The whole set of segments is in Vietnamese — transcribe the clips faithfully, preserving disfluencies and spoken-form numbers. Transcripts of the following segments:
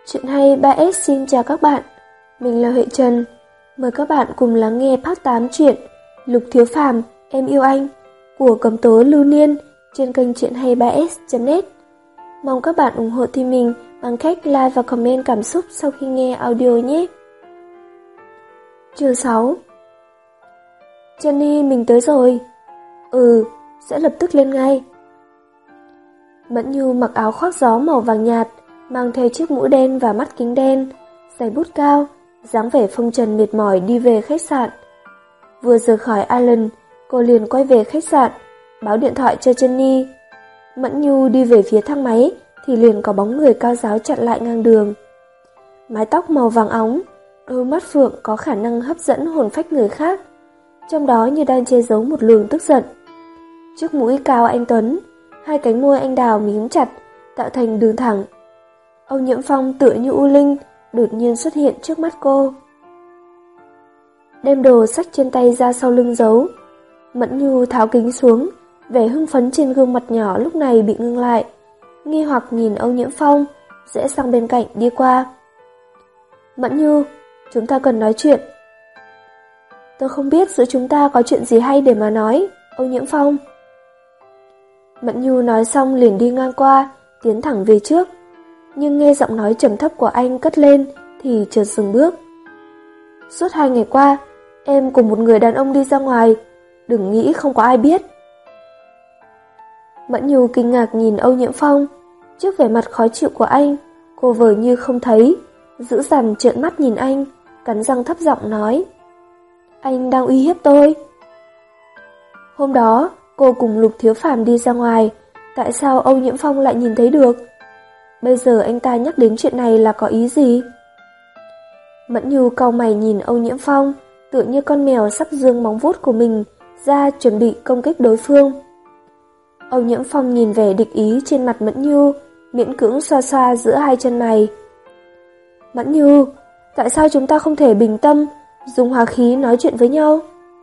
Chuyện hay ba S xin chào các bạn, mình là Huệ Trần. Mời các bạn cùng lắng nghe part tám truyện Lục Thiếu Phàm, Em Yêu Anh của Cẩm Tố Lưu Niên trên kênh truyện hay ba S chấm net. Mong các bạn ủng hộ team mình bằng cách like và comment cảm xúc sau khi nghe audio nhé. Chương sáu. Jenny, mình tới rồi. Ừ, sẽ lập tức lên ngay. Mẫn Nhu mặc áo khoác gió màu vàng nhạt, mang theo chiếc mũ đen và mắt kính đen, giày bút cao, dáng vẻ phong trần mệt mỏi đi về khách sạn. Vừa rời khỏi Island, cô liền quay về khách sạn, báo điện thoại cho Jenny. Mẫn Nhu đi về phía thang máy thì liền có bóng người cao ráo chặn lại ngang đường. Mái tóc màu vàng óng, đôi mắt phượng có khả năng hấp dẫn hồn phách người khác, trong đó như đang che giấu một luồng tức giận. Chiếc mũi cao anh tuấn, hai cánh môi anh đào mím chặt, tạo thành đường thẳng. Âu Nhiễm Phong tựa như u linh, đột nhiên xuất hiện trước mắt cô. Đem đồ xách trên tay ra sau lưng giấu. Mẫn Nhu tháo kính xuống, vẻ hưng phấn trên gương mặt nhỏ lúc này bị ngưng lại, nghi hoặc nhìn Âu Nhiễm Phong, rẽ sang bên cạnh đi qua. Mẫn Nhu, chúng ta cần nói chuyện. Tôi không biết giữa chúng ta có chuyện gì hay để mà nói, Âu Nhiễm Phong. Mẫn Nhu nói xong liền đi ngang qua, tiến thẳng về trước. Nhưng nghe giọng nói trầm thấp của anh cất lên thì chợt dừng bước. Suốt hai ngày qua, em cùng một người đàn ông đi ra ngoài, đừng nghĩ không có ai biết. Mẫn Nhu kinh ngạc nhìn Âu Nhiễm Phong, trước vẻ mặt khó chịu của anh, cô vờ như không thấy, giữ dằn trợn mắt nhìn anh, cắn răng thấp giọng nói: Anh đang uy hiếp tôi. Hôm đó, cô cùng Lục Thiếu Phàm đi ra ngoài, tại sao Âu Nhiễm Phong lại nhìn thấy được? Bây giờ anh ta nhắc đến chuyện này là có ý gì? Mẫn Nhu cau mày nhìn Âu Nhiễm Phong, tựa như con mèo sắp giương móng vuốt của mình ra chuẩn bị công kích đối phương. Âu Nhiễm Phong nhìn vẻ địch ý trên mặt Mẫn Nhu, miễn cưỡng xoa xoa giữa hai chân mày. Mẫn Nhu, tại sao chúng ta không thể bình tâm, dùng hòa khí nói chuyện với nhau?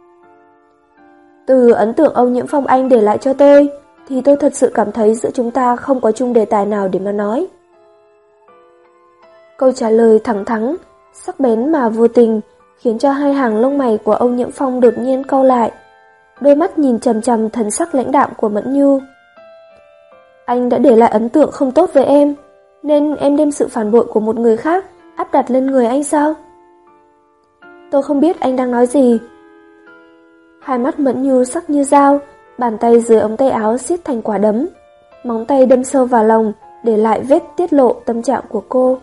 Từ ấn tượng Âu Nhiễm Phong anh để lại cho tôi, thì tôi thật sự cảm thấy giữa chúng ta không có chung đề tài nào để mà nói. Câu trả lời thẳng thắn, sắc bén mà vô tình, khiến cho hai hàng lông mày của Âu Nhiễm Phong đột nhiên cau lại, đôi mắt nhìn chằm chằm thần sắc lãnh đạm của Mẫn Nhu. Anh đã để lại ấn tượng không tốt với em, nên em đem sự phản bội của một người khác áp đặt lên người anh sao? Tôi không biết anh đang nói gì. Hai mắt Mẫn Nhu sắc như dao, bàn tay dưới ống tay áo siết thành quả đấm, móng tay đâm sâu vào lòng, để lại vết tiết lộ tâm trạng của cô.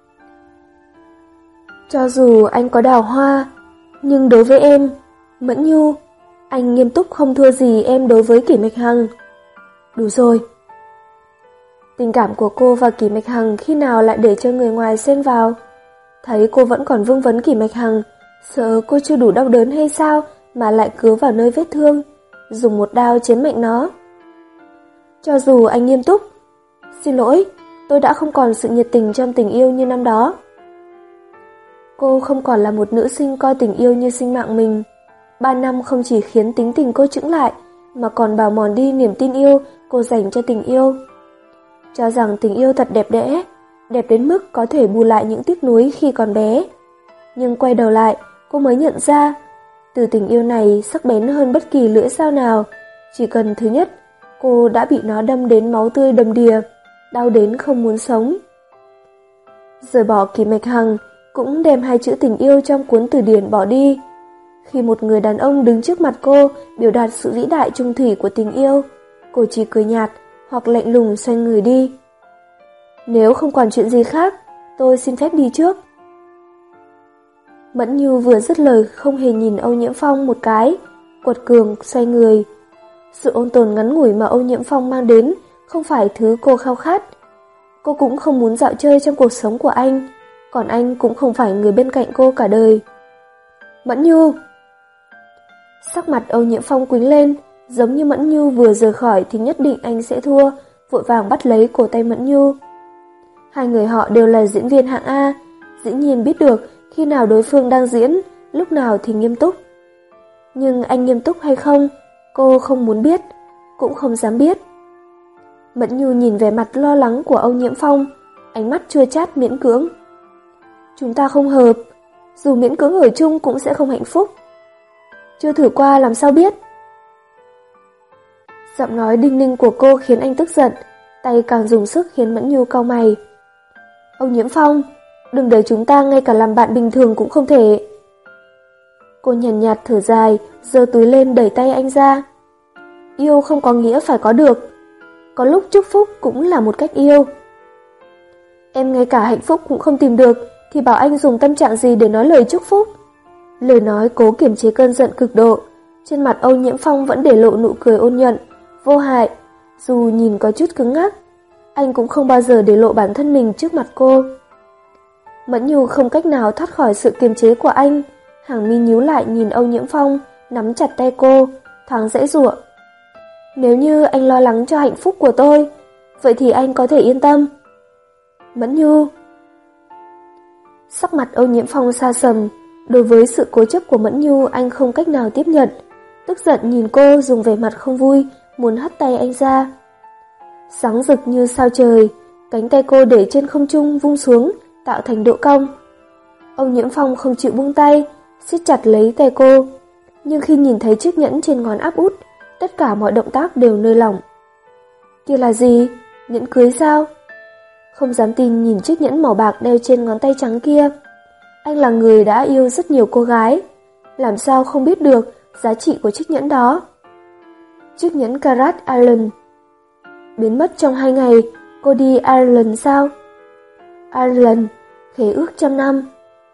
Cho dù anh có đào hoa, nhưng đối với em, Mẫn Nhu, anh nghiêm túc không thua gì em đối với Kỷ Mạch Hằng. Đủ rồi. Tình cảm của cô và Kỷ Mạch Hằng khi nào lại để cho người ngoài xen vào? Thấy cô vẫn còn vương vấn Kỷ Mạch Hằng, sợ cô chưa đủ đau đớn hay sao mà lại cứa vào nơi vết thương, dùng một đao chém mạnh nó. Cho dù anh nghiêm túc, xin lỗi, tôi đã không còn sự nhiệt tình trong tình yêu như năm đó. Cô không còn là một nữ sinh coi tình yêu như sinh mạng mình. Ba năm không chỉ khiến tính tình cô chững lại, mà còn bào mòn đi niềm tin yêu cô dành cho tình yêu. Cho rằng tình yêu thật đẹp đẽ, đẹp đến mức có thể bù lại những tiếc nuối khi còn bé. Nhưng quay đầu lại, cô mới nhận ra, từ tình yêu này sắc bén hơn bất kỳ lưỡi dao nào. Chỉ cần thứ nhất, cô đã bị nó đâm đến máu tươi đầm đìa, đau đến không muốn sống. Rời bỏ Kỷ Mạch Hằng, cũng đem hai chữ tình yêu trong cuốn từ điển bỏ đi. Khi một người đàn ông đứng trước mặt cô biểu đạt sự vĩ đại trung thủy của tình yêu, cô chỉ cười nhạt hoặc lạnh lùng xoay người đi. Nếu không còn chuyện gì khác, tôi xin phép đi trước. Mẫn Nhu vừa dứt lời không hề nhìn Âu Nhiễm Phong một cái, quật cường xoay người. Sự ôn tồn ngắn ngủi mà Âu Nhiễm Phong mang đến không phải thứ cô khao khát. Cô cũng không muốn dạo chơi trong cuộc sống của anh, còn anh cũng không phải người bên cạnh cô cả đời. Mẫn Nhu! Sắc mặt Âu Nhiễm Phong quĩnh lên, giống như Mẫn Nhu vừa rời khỏi thì nhất định anh sẽ thua, vội vàng bắt lấy cổ tay Mẫn Nhu. Hai người họ đều là diễn viên hạng A, dĩ nhiên biết được khi nào đối phương đang diễn, lúc nào thì nghiêm túc. Nhưng anh nghiêm túc hay không, cô không muốn biết, cũng không dám biết. Mẫn Nhu nhìn về mặt lo lắng của Âu Nhiễm Phong, ánh mắt chua chát miễn cưỡng. Chúng ta không hợp, dù miễn cưỡng ở chung cũng sẽ không hạnh phúc. Chưa thử qua làm sao biết. Giọng nói đinh ninh của cô khiến anh tức giận, tay càng dùng sức khiến Mẫn Nhu cau mày. Ông Nhiễm Phong, đừng để chúng ta ngay cả làm bạn bình thường cũng không thể. Cô nhàn nhạt, nhạt thở dài, giơ túi lên đẩy tay anh ra. Yêu không có nghĩa phải có được. Có lúc chúc phúc cũng là một cách yêu. Em ngay cả hạnh phúc cũng không tìm được, thì bảo anh dùng tâm trạng gì để nói lời chúc phúc. Lời nói cố kiềm chế cơn giận cực độ. Trên mặt Âu Nhiễm Phong vẫn để lộ nụ cười ôn nhuận, vô hại. Dù nhìn có chút cứng ngắc, anh cũng không bao giờ để lộ bản thân mình trước mặt cô. Mẫn Nhu không cách nào thoát khỏi sự kiềm chế của anh. Hàng mi nhíu lại nhìn Âu Nhiễm Phong, nắm chặt tay cô, thoáng giãy giụa. Nếu như anh lo lắng cho hạnh phúc của tôi, vậy thì anh có thể yên tâm. Mẫn Nhu. Sắc mặt Âu Nhiễm Phong xa sầm. Đối với sự cố chấp của Mẫn Nhu, anh không cách nào tiếp nhận. Tức giận nhìn cô, dùng vẻ mặt không vui, muốn hất tay anh ra. Sáng rực như sao trời, cánh tay cô để trên không trung vung xuống, tạo thành độ cong. Âu Nhiễm Phong không chịu buông tay, siết chặt lấy tay cô. Nhưng khi nhìn thấy chiếc nhẫn trên ngón áp út, tất cả mọi động tác đều nơi lỏng. Kia là gì? Nhẫn cưới sao? Không dám tin nhìn chiếc nhẫn màu bạc đeo trên ngón tay trắng kia. Anh là người đã yêu rất nhiều cô gái, làm sao không biết được giá trị của chiếc nhẫn đó. Chiếc nhẫn Karat Island. Biến mất trong hai ngày, cô đi Ireland sao? Ireland, khế ước trăm năm.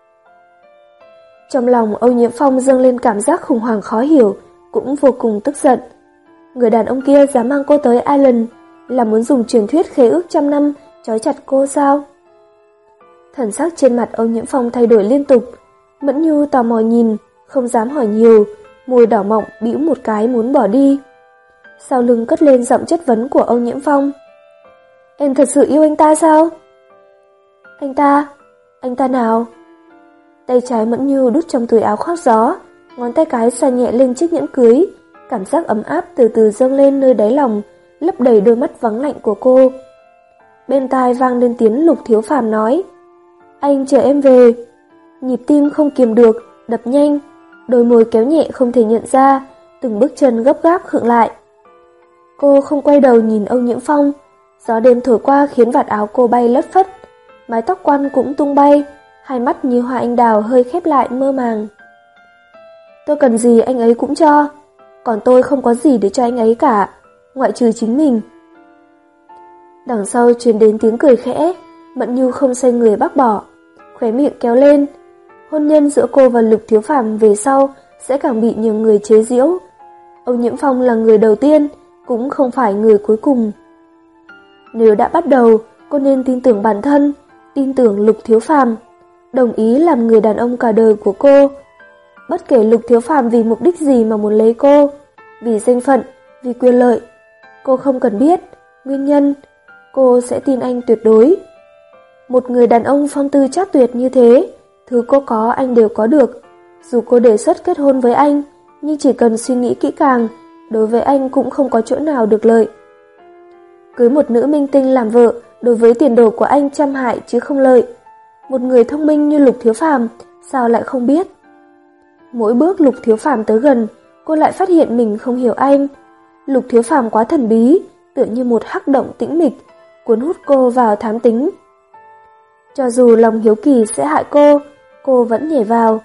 Trong lòng Âu Nhiễm Phong dâng lên cảm giác khủng hoảng khó hiểu, cũng vô cùng tức giận. Người đàn ông kia dám mang cô tới Ireland là muốn dùng truyền thuyết khế ước trăm năm trói chặt cô sao? Thần sắc trên mặt Âu Nhiễm Phong thay đổi liên tục. Mẫn Nhu tò mò nhìn, không dám hỏi nhiều, môi đỏ mọng bĩu một cái muốn bỏ đi. Sau lưng cất lên giọng chất vấn của Âu Nhiễm Phong. Em thật sự yêu anh ta sao? Anh ta? Anh ta nào? Tay trái Mẫn Nhu đút trong túi áo khoác gió, ngón tay cái xoa nhẹ lên chiếc nhẫn cưới. Cảm giác ấm áp từ từ dâng lên nơi đáy lòng, lấp đầy đôi mắt vắng lạnh của cô. Bên tai vang lên tiếng Lục Thiếu Phàm nói. Anh chờ em về. Nhịp tim không kiềm được, đập nhanh, đôi môi kéo nhẹ không thể nhận ra, từng bước chân gấp gáp khựng lại. Cô không quay đầu nhìn Âu Nhiễm Phong, gió đêm thổi qua khiến vạt áo cô bay lất phất, mái tóc quăn cũng tung bay, hai mắt như hoa anh đào hơi khép lại mơ màng. Tôi cần gì anh ấy cũng cho, còn tôi không có gì để cho anh ấy cả, ngoại trừ chính mình. Đằng sau truyền đến tiếng cười khẽ, Mẫn Nhu không xoay người bác bỏ, khóe miệng kéo lên. Hôn nhân giữa cô và Lục Thiếu Phàm về sau sẽ càng bị nhiều người chế giễu. Âu Nhiễm Phong là người đầu tiên, cũng không phải người cuối cùng. Nếu đã bắt đầu, cô nên tin tưởng bản thân, tin tưởng Lục Thiếu Phàm, đồng ý làm người đàn ông cả đời của cô. Bất kể Lục Thiếu Phàm vì mục đích gì mà muốn lấy cô, vì danh phận, vì quyền lợi, cô không cần biết nguyên nhân, cô sẽ tin anh tuyệt đối. Một người đàn ông phong tư trác tuyệt như thế, thứ cô có anh đều có được. Dù cô đề xuất kết hôn với anh, nhưng chỉ cần suy nghĩ kỹ càng, đối với anh cũng không có chỗ nào được lợi. Cưới một nữ minh tinh làm vợ, đối với tiền đồ của anh trăm hại chứ không lợi. Một người thông minh như Lục Thiếu Phàm, sao lại không biết? Mỗi bước Lục Thiếu Phàm tới gần, cô lại phát hiện mình không hiểu anh. Lục Thiếu Phàm quá thần bí, tựa như một hắc động tĩnh mịch, cuốn hút cô vào thám tính. Cho dù lòng hiếu kỳ sẽ hại cô, cô vẫn nhảy vào.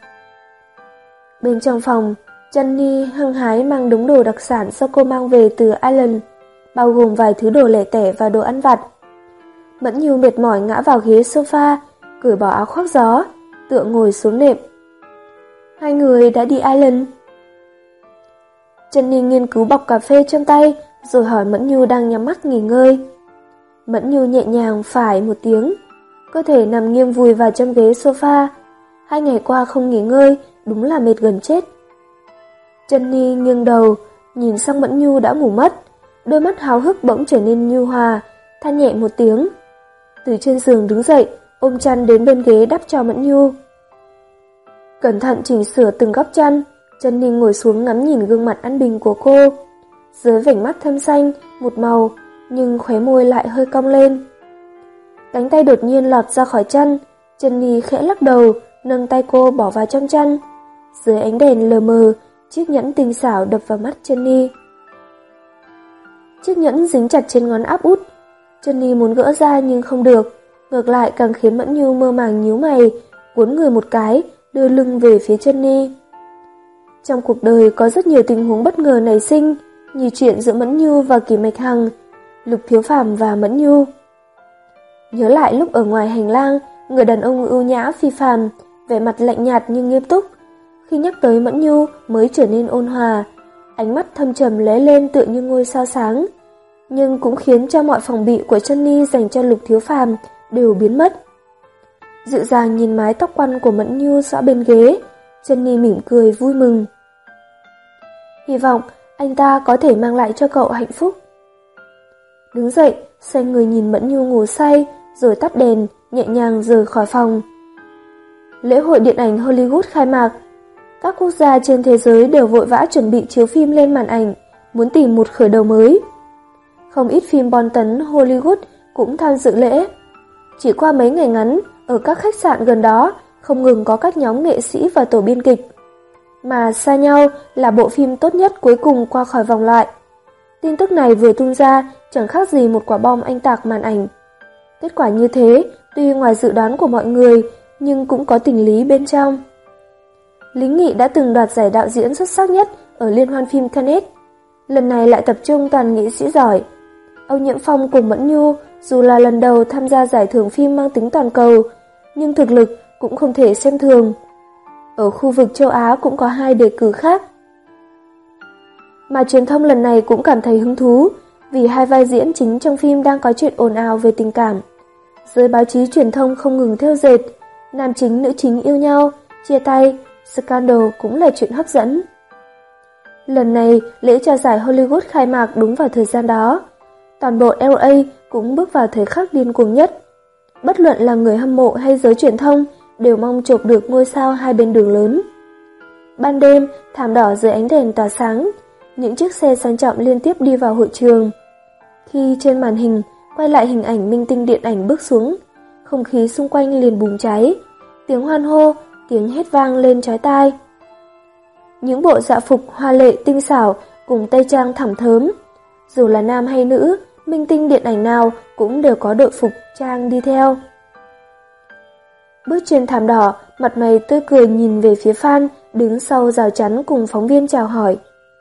Bên trong phòng, Jenny hăng hái mang đống đồ đặc sản do cô mang về từ Ireland, bao gồm vài thứ đồ lẻ tẻ và đồ ăn vặt. Mẫn Nhu mệt mỏi ngã vào ghế sofa, cởi bỏ áo khoác gió, tựa ngồi xuống nệm. Hai người đã đi Ireland. Jenny nghiên cứu bọc cà phê trong tay, rồi hỏi Mẫn Nhu đang nhắm mắt nghỉ ngơi. Mẫn Nhu nhẹ nhàng phải một tiếng, cơ thể nằm nghiêng vùi vào trong ghế sofa. Hai ngày qua không nghỉ ngơi, đúng là mệt gần chết. Jenny nghiêng đầu, nhìn sang Mẫn Nhu đã ngủ mất, đôi mắt háo hức bỗng trở nên nhu hòa, than nhẹ một tiếng. Từ trên giường đứng dậy, ôm chăn đến bên ghế đắp cho Mẫn Nhu. Cẩn thận chỉnh sửa từng góc chăn, Jenny ngồi xuống ngắm nhìn gương mặt an bình của cô. Dưới vành mắt thâm xanh, một màu, nhưng khóe môi lại hơi cong lên. Cánh tay đột nhiên lọt ra khỏi chăn, Jenny khẽ lắc đầu, nâng tay cô bỏ vào trong chăn. Dưới ánh đèn lờ mờ, chiếc nhẫn tinh xảo đập vào mắt Jenny. Chiếc nhẫn dính chặt trên ngón áp út. Jenny muốn gỡ ra nhưng không được, ngược lại càng khiến Mẫn Nhu mơ màng nhíu mày, cuốn người một cái, đưa lưng về phía Jenny. Trong cuộc đời có rất nhiều tình huống bất ngờ nảy sinh, như chuyện giữa Mẫn Nhu và Kỷ Mạch Hằng, Lục Thiếu Phàm và Mẫn Nhu. Nhớ lại lúc ở ngoài hành lang, người đàn ông ưu nhã phi phàm, vẻ mặt lạnh nhạt nhưng nghiêm túc. Khi nhắc tới Mẫn Nhu mới trở nên ôn hòa, ánh mắt thâm trầm lóe lên tựa như ngôi sao sáng, nhưng cũng khiến cho mọi phòng bị của Jenny dành cho Lục Thiếu Phàm đều biến mất. Dịu dàng nhìn mái tóc quăn của Mẫn Nhu xõa bên ghế, Jenny mỉm cười vui mừng. Hy vọng anh ta có thể mang lại cho cậu hạnh phúc. Đứng dậy, xoay người nhìn Mẫn Nhu ngủ say, rồi tắt đèn, nhẹ nhàng rời khỏi phòng. Lễ hội điện ảnh Hollywood khai mạc. Các quốc gia trên thế giới đều vội vã chuẩn bị chiếu phim lên màn ảnh, muốn tìm một khởi đầu mới. Không ít phim bom tấn Hollywood cũng tham dự lễ. Chỉ qua mấy ngày ngắn, ở các khách sạn gần đó, không ngừng có các nhóm nghệ sĩ và tổ biên kịch. Mà xa nhau là bộ phim tốt nhất cuối cùng qua khỏi vòng loại. Tin tức này vừa tung ra, chẳng khác gì một quả bom anh tạc màn ảnh. Kết quả như thế, tuy ngoài dự đoán của mọi người, nhưng cũng có tình lý bên trong. Lý Nghị đã từng đoạt giải đạo diễn xuất sắc nhất ở Liên hoan phim Cannes. Lần này lại tập trung toàn nghệ sĩ giỏi. Âu Nhiễm Phong cùng Mẫn Nhu dù là lần đầu tham gia giải thưởng phim mang tính toàn cầu, nhưng thực lực cũng không thể xem thường. Ở khu vực châu Á cũng có hai đề cử khác. Mà truyền thông lần này cũng cảm thấy hứng thú, vì hai vai diễn chính trong phim đang có chuyện ồn ào về tình cảm. Giới báo chí truyền thông không ngừng thêu dệt, nam chính nữ chính yêu nhau, chia tay, scandal cũng là chuyện hấp dẫn. Lần này, lễ trao giải Hollywood khai mạc đúng vào thời gian đó. Toàn bộ L A cũng bước vào thời khắc điên cuồng nhất. Bất luận là người hâm mộ hay giới truyền thông đều mong chộp được ngôi sao hai bên đường lớn. Ban đêm, thảm đỏ dưới ánh đèn tỏa sáng, những chiếc xe sang trọng liên tiếp đi vào hội trường. Khi trên màn hình quay lại hình ảnh minh tinh điện ảnh bước xuống, không khí xung quanh liền bùng cháy, tiếng hoan hô, tiếng hét vang lên chói tai. Những bộ dạ phục hoa lệ tinh xảo cùng tây trang thẳm thớm, dù là nam hay nữ, minh tinh điện ảnh nào cũng đều có đội phục trang đi theo. Bước trên thảm đỏ, mặt mày tươi cười nhìn về phía fan đứng sau rào chắn cùng phóng viên chào hỏi.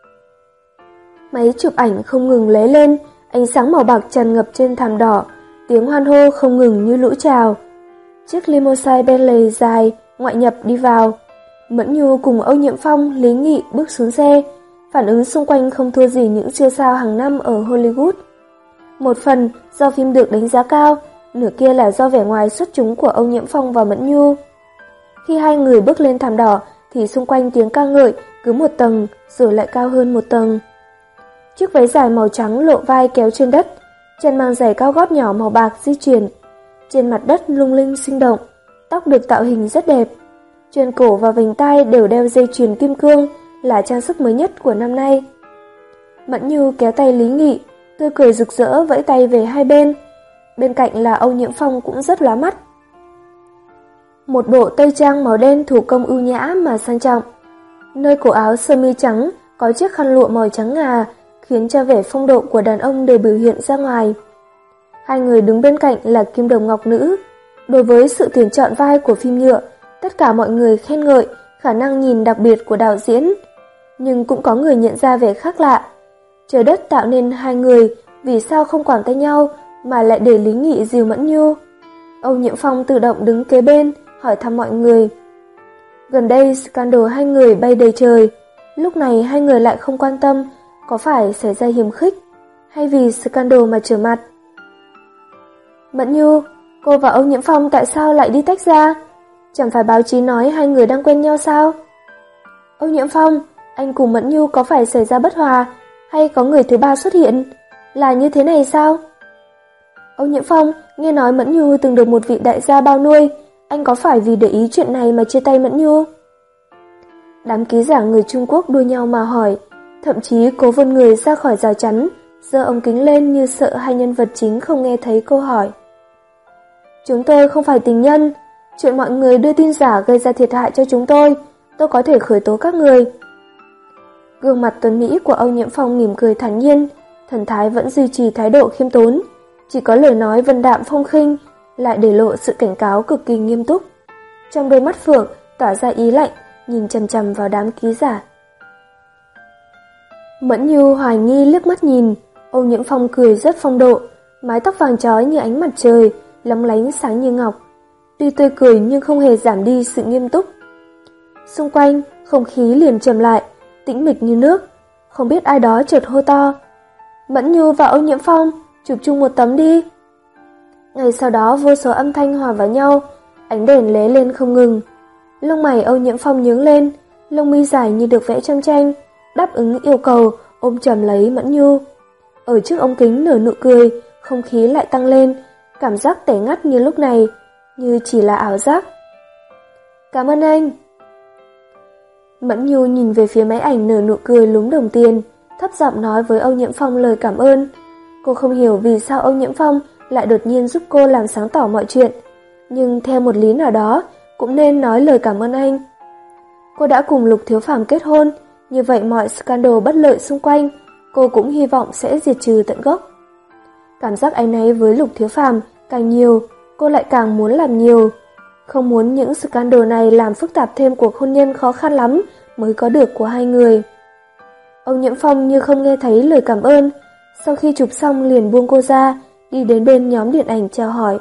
Máy chụp ảnh không ngừng lóe lên, ánh sáng màu bạc tràn ngập trên thảm đỏ, tiếng hoan hô không ngừng như lũ trào. Chiếc limousine Bentley dài ngoại nhập đi vào. Mẫn Nhu cùng Âu Nhiễm Phong, Lý Nghị bước xuống xe, phản ứng xung quanh không thua gì những siêu sao hàng năm ở Hollywood. Một phần do phim được đánh giá cao, nửa kia là do vẻ ngoài xuất chúng của Âu Nhiễm Phong và Mẫn Nhu. Khi hai người bước lên thảm đỏ thì xung quanh tiếng ca ngợi cứ một tầng rồi lại cao hơn một tầng. Chiếc váy dài màu trắng lộ vai kéo trên đất, chân mang giày cao gót nhỏ màu bạc di chuyển. Trên mặt đất lung linh sinh động, tóc được tạo hình rất đẹp. Chuyền cổ và vành tai đều đeo dây chuyền kim cương là trang sức mới nhất của năm nay. Mẫn Nhu kéo tay Lý Nghị, tươi cười rực rỡ vẫy tay về hai bên. Bên cạnh là Âu Nhiễm Phong cũng rất lóa mắt. Một bộ tây trang màu đen thủ công ưu nhã mà sang trọng. Nơi cổ áo sơ mi trắng có chiếc khăn lụa màu trắng ngà, khiến cho vẻ phong độ của đàn ông đều biểu hiện ra ngoài. Hai người đứng bên cạnh là kim đồng ngọc nữ. Đối với sự tuyển chọn vai của phim nhựa, tất cả mọi người khen ngợi khả năng nhìn đặc biệt của đạo diễn, nhưng cũng có người nhận ra vẻ khác lạ. Trời đất tạo nên hai người, vì sao không quàng tay nhau mà lại để Lý Nghị dìu Mẫn Nhu? Âu Nhiễm Phong tự động đứng kế bên, hỏi thăm mọi người. Gần đây scandal hai người bay đầy trời, lúc này hai người lại không quan tâm có phải xảy ra hiềm khích hay vì scandal mà trở mặt. Mẫn Nhu, cô và Âu Nhiễm Phong tại sao lại đi tách ra? Chẳng phải báo chí nói hai người đang quen nhau sao? Âu Nhiễm Phong, anh cùng Mẫn Nhu có phải xảy ra bất hòa hay có người thứ ba xuất hiện? Là như thế này sao? Âu Nhiễm Phong, nghe nói Mẫn Nhu từng được một vị đại gia bao nuôi, anh có phải vì để ý chuyện này mà chia tay Mẫn Nhu? Đám ký giả người Trung Quốc đua nhau mà hỏi, thậm chí cố vươn người ra khỏi rào chắn, giơ ống kính lên như sợ hai nhân vật chính không nghe thấy câu hỏi. Chúng tôi không phải tình nhân. Chuyện mọi người đưa tin giả gây ra thiệt hại cho chúng tôi, tôi có thể khởi tố các người. Gương mặt tuấn mỹ của Âu Nhiễm Phong mỉm cười thản nhiên, thần thái vẫn duy trì thái độ khiêm tốn, chỉ có lời nói vân đạm phong khinh lại để lộ sự cảnh cáo cực kỳ nghiêm túc. Trong đôi mắt phượng tỏa ra ý lạnh, nhìn chằm chằm vào đám ký giả. Mẫn Nhu hoài nghi liếc mắt nhìn, Âu Nhiễm Phong cười rất phong độ, mái tóc vàng chói như ánh mặt trời, lóng lánh sáng như ngọc. Tuy tươi cười nhưng không hề giảm đi sự nghiêm túc. Xung quanh, không khí liền trầm lại, tĩnh mịch như nước. Không biết ai đó chợt hô to: Mẫn Nhu và Âu Nhiễm Phong, chụp chung một tấm đi. Ngay sau đó vô số âm thanh hòa vào nhau, ánh đèn lóe lên không ngừng. Lông mày Âu Nhiễm Phong nhướng lên, lông mi dài như được vẽ trong tranh, đáp ứng yêu cầu, ôm chầm lấy Mẫn Nhu. Ở trước ống kính nở nụ cười, không khí lại tăng lên, cảm giác tẻ ngắt như lúc này, như chỉ là ảo giác. Cảm ơn anh. Mẫn Nhu nhìn về phía máy ảnh nở nụ cười lúm đồng tiền, thấp giọng nói với Âu Nhiễm Phong lời cảm ơn. Cô không hiểu vì sao Âu Nhiễm Phong lại đột nhiên giúp cô làm sáng tỏ mọi chuyện, nhưng theo một lý nào đó cũng nên nói lời cảm ơn anh. Cô đã cùng Lục Thiếu Phàm kết hôn, như vậy mọi scandal bất lợi xung quanh, cô cũng hy vọng sẽ diệt trừ tận gốc. Cảm giác áy náy với Lục Thiếu Phàm càng nhiều, cô lại càng muốn làm nhiều. Không muốn những scandal này làm phức tạp thêm cuộc hôn nhân khó khăn lắm mới có được của hai người. Âu Nhiễm Phong như không nghe thấy lời cảm ơn, sau khi chụp xong liền buông cô ra, đi đến bên nhóm điện ảnh chào hỏi.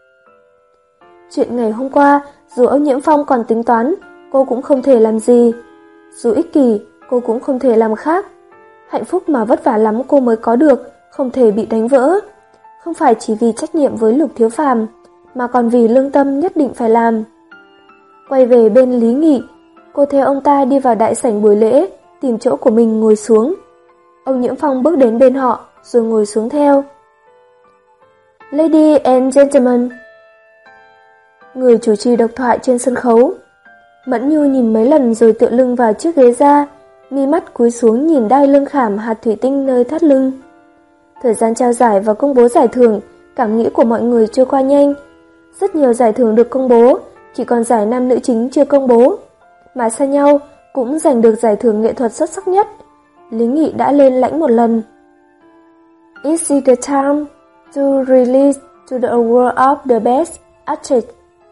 Chuyện ngày hôm qua, dù Âu Nhiễm Phong còn tính toán, cô cũng không thể làm gì. Dù ích kỷ, cô cũng không thể làm khác. Hạnh phúc mà vất vả lắm cô mới có được, không thể bị đánh vỡ. Không phải chỉ vì trách nhiệm với Lục Thiếu Phàm, mà còn vì lương tâm nhất định phải làm. Quay về bên Lý Nghị, cô theo ông ta đi vào đại sảnh buổi lễ, tìm chỗ của mình ngồi xuống. Âu Nhiễm Phong bước đến bên họ, rồi ngồi xuống theo. Ladies and gentlemen. Người chủ trì độc thoại trên sân khấu. Mẫn Nhu nhìn mấy lần rồi tựa lưng vào chiếc ghế ra, mi mắt cúi xuống nhìn đai lưng khảm hạt thủy tinh nơi thắt lưng. Thời gian trao giải và công bố giải thưởng, cảm nghĩ của mọi người trôi qua nhanh. Rất nhiều giải thưởng được công bố, chỉ còn giải nam nữ chính chưa công bố. Mà xa nhau cũng giành được giải thưởng nghệ thuật xuất sắc nhất. Lý Nghị đã lên lãnh một lần. Is it the time to release to the award of the best actress?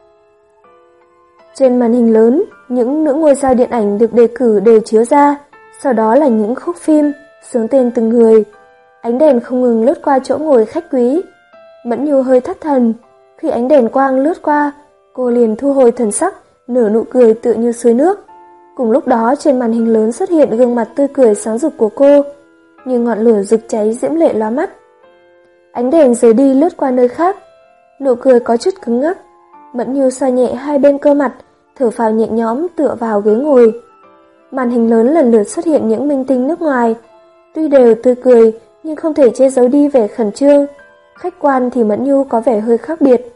Trên màn hình lớn, những nữ ngôi sao điện ảnh được đề cử đều chiếu ra, sau đó là những khúc phim, sướng tên từng người. Ánh đèn không ngừng lướt qua chỗ ngồi khách quý. Mẫn Nhu hơi thất thần, khi ánh đèn quang lướt qua, cô liền thu hồi thần sắc, nở nụ cười tựa như suối nước. Cùng lúc đó trên màn hình lớn xuất hiện gương mặt tươi cười sáng rực của cô, như ngọn lửa rực cháy diễm lệ lóa mắt. Ánh đèn rời đi lướt qua nơi khác, nụ cười có chút cứng ngắc. Mẫn Nhu xoa nhẹ hai bên cơ mặt, thở phào nhẹ nhõm tựa vào ghế ngồi. Màn hình lớn lần lượt xuất hiện những minh tinh nước ngoài, tuy đều tươi cười nhưng không thể che giấu đi vẻ khẩn trương. Khách quan thì Mẫn Nhu có vẻ hơi khác biệt.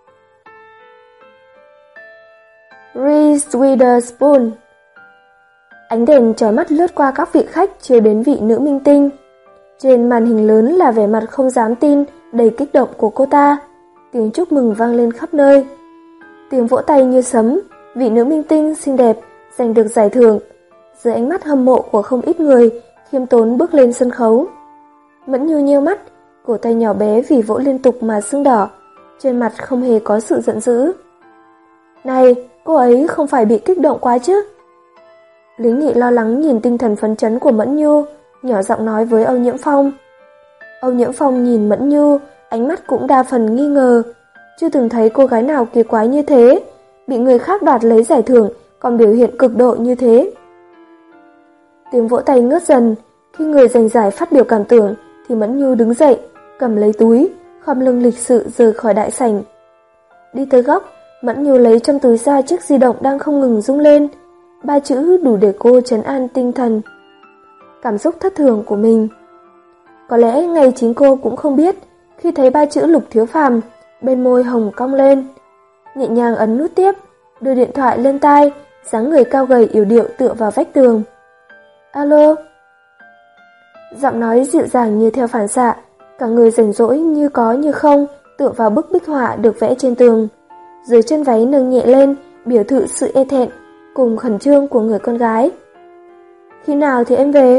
Reese Witherspoon. Ánh đèn chói mắt lướt qua các vị khách chiếu đến vị nữ minh tinh. Trên màn hình lớn là vẻ mặt không dám tin, đầy kích động của cô ta. Tiếng chúc mừng vang lên khắp nơi. Tiếng vỗ tay như sấm, vị nữ minh tinh xinh đẹp giành được giải thưởng. Dưới ánh mắt hâm mộ của không ít người, khiêm tốn bước lên sân khấu. Mẫn Nhu nheo mắt, cổ tay nhỏ bé vì vỗ liên tục mà sưng đỏ, trên mặt không hề có sự giận dữ. Này, cô ấy không phải bị kích động quá chứ? Lý Nghị lo lắng nhìn tinh thần phấn chấn của Mẫn Nhu, nhỏ giọng nói với Âu Nhiễm Phong. Âu Nhiễm Phong nhìn Mẫn Nhu, ánh mắt cũng đa phần nghi ngờ. Chưa từng thấy cô gái nào kỳ quái như thế, bị người khác đoạt lấy giải thưởng còn biểu hiện cực độ như thế. Tiếng vỗ tay ngớt dần, khi người giành giải phát biểu cảm tưởng thì Mẫn Nhu đứng dậy, cầm lấy túi, khom lưng lịch sự rời khỏi đại sảnh. Đi tới góc, Mẫn Nhu lấy trong túi ra chiếc di động đang không ngừng rung lên, ba chữ đủ để cô trấn an tinh thần. Cảm xúc thất thường của mình. Có lẽ ngay chính cô cũng không biết, khi thấy ba chữ Lục Thiếu Phàm, bên môi hồng cong lên. Nhẹ nhàng ấn nút tiếp, đưa điện thoại lên tai, dáng người cao gầy yểu điệu tựa vào vách tường. Alo? Giọng nói dịu dàng như theo phản xạ, cả người rảnh rỗi như có như không, tựa vào bức bích họa được vẽ trên tường. Dưới chân váy nâng nhẹ lên, biểu thị sự e thẹn cùng khẩn trương của người con gái. Khi nào thì em về?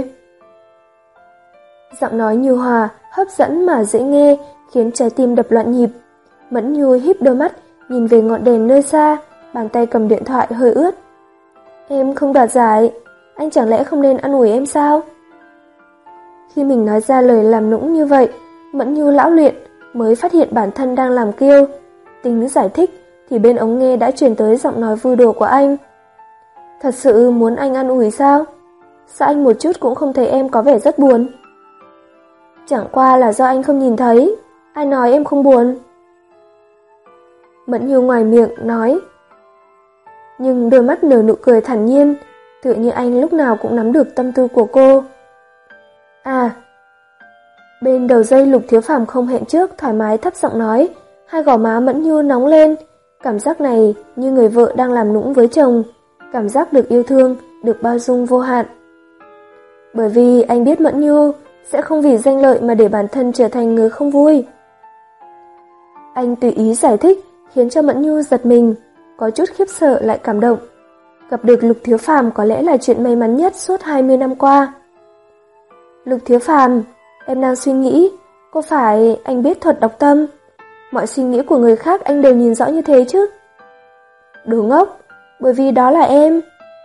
Giọng nói nhu hòa, hấp dẫn mà dễ nghe, khiến trái tim đập loạn nhịp. Mẫn Nhu híp đôi mắt, nhìn về ngọn đèn nơi xa, bàn tay cầm điện thoại hơi ướt. Em không đoạt giải, anh chẳng lẽ không nên an ủi em sao? Khi mình nói ra lời làm nũng như vậy, Mẫn Nhu lão luyện mới phát hiện bản thân đang làm kiêu. Tính giải thích thì bên ống nghe đã truyền tới giọng nói vui đùa của anh. Thật sự muốn anh an ủi sao? Sao anh một chút cũng không thấy em có vẻ rất buồn? Chẳng qua là do anh không nhìn thấy, ai nói em không buồn? Mẫn Nhu ngoài miệng nói, nhưng đôi mắt nở nụ cười thản nhiên, tựa như anh lúc nào cũng nắm được tâm tư của cô. À, bên đầu dây Lục Thiếu Phàm không hẹn trước thoải mái thấp giọng nói, hai gò má Mẫn Nhu nóng lên, cảm giác này như người vợ đang làm nũng với chồng, cảm giác được yêu thương, được bao dung vô hạn. Bởi vì anh biết Mẫn Nhu sẽ không vì danh lợi mà để bản thân trở thành người không vui. Anh tùy ý giải thích khiến cho Mẫn Nhu giật mình, có chút khiếp sợ lại cảm động. Gặp được Lục Thiếu Phàm có lẽ là chuyện may mắn nhất suốt hai mươi năm qua. Lục Thiếu Phàm, em đang suy nghĩ, có phải anh biết thuật đọc tâm? Mọi suy nghĩ của người khác anh đều nhìn rõ như thế chứ? Đồ ngốc, bởi vì đó là em.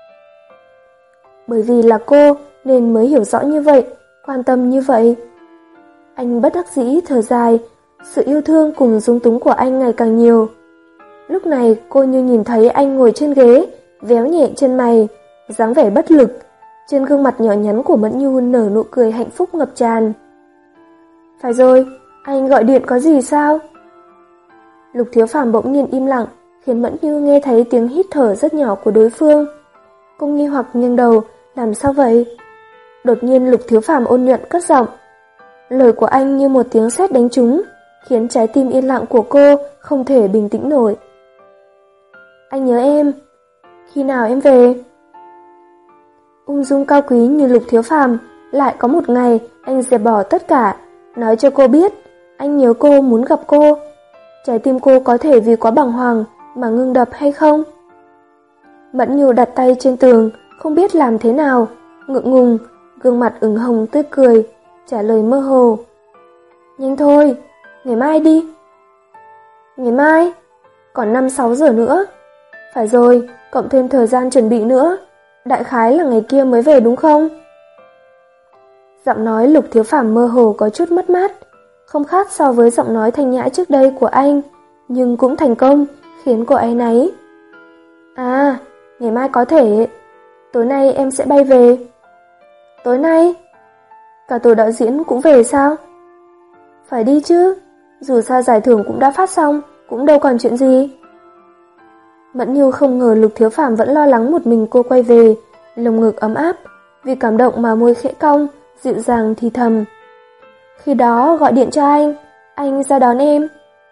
Bởi vì là cô nên mới hiểu rõ như vậy, quan tâm như vậy. Anh bất đắc dĩ thở dài, sự yêu thương cùng dung túng của anh ngày càng nhiều. Lúc này cô như nhìn thấy anh ngồi trên ghế, véo nhẹ chân mày, dáng vẻ bất lực. Trên gương mặt nhỏ nhắn của Mẫn Nhu nở nụ cười hạnh phúc ngập tràn. Phải rồi, anh gọi điện có gì sao? Lục Thiếu Phàm bỗng nhiên im lặng, khiến Mẫn Nhu nghe thấy tiếng hít thở rất nhỏ của đối phương. Cô nghi hoặc nghiêng đầu, làm sao vậy? Đột nhiên Lục Thiếu Phàm ôn nhuận cất giọng. Lời của anh như một tiếng sét đánh trúng, khiến trái tim yên lặng của cô không thể bình tĩnh nổi. Anh nhớ em. Khi nào em về? Ung dung cao quý như Lục Thiếu Phàm, lại có một ngày anh dẹp bỏ tất cả, nói cho cô biết anh nhớ cô, muốn gặp cô. Trái tim cô có thể vì quá bàng hoàng mà ngưng đập hay không? Mẫn Nhu đặt tay trên tường, không biết làm thế nào, ngượng ngùng, gương mặt ửng hồng tươi cười, trả lời mơ hồ. Nhanh thôi, ngày mai đi. Ngày mai? Còn năm sáu giờ nữa. Phải rồi, cộng thêm thời gian chuẩn bị nữa. Đại khái là ngày kia mới về đúng không? Giọng nói Lục Thiếu Phàm mơ hồ có chút mất mát, không khác so với giọng nói thanh nhã trước đây của anh, nhưng cũng thành công, khiến cô áy náy. À, ngày mai có thể. Tối nay em sẽ bay về. Tối nay? Cả tổ đạo diễn cũng về sao? Phải đi chứ, dù sao giải thưởng cũng đã phát xong, cũng đâu còn chuyện gì. Mẫn Nhu không ngờ Lục Thiếu Phàm vẫn lo lắng một mình cô quay về, lồng ngực ấm áp, vì cảm động mà môi khẽ cong, dịu dàng thì thầm. Khi đó gọi điện cho anh, anh ra đón em.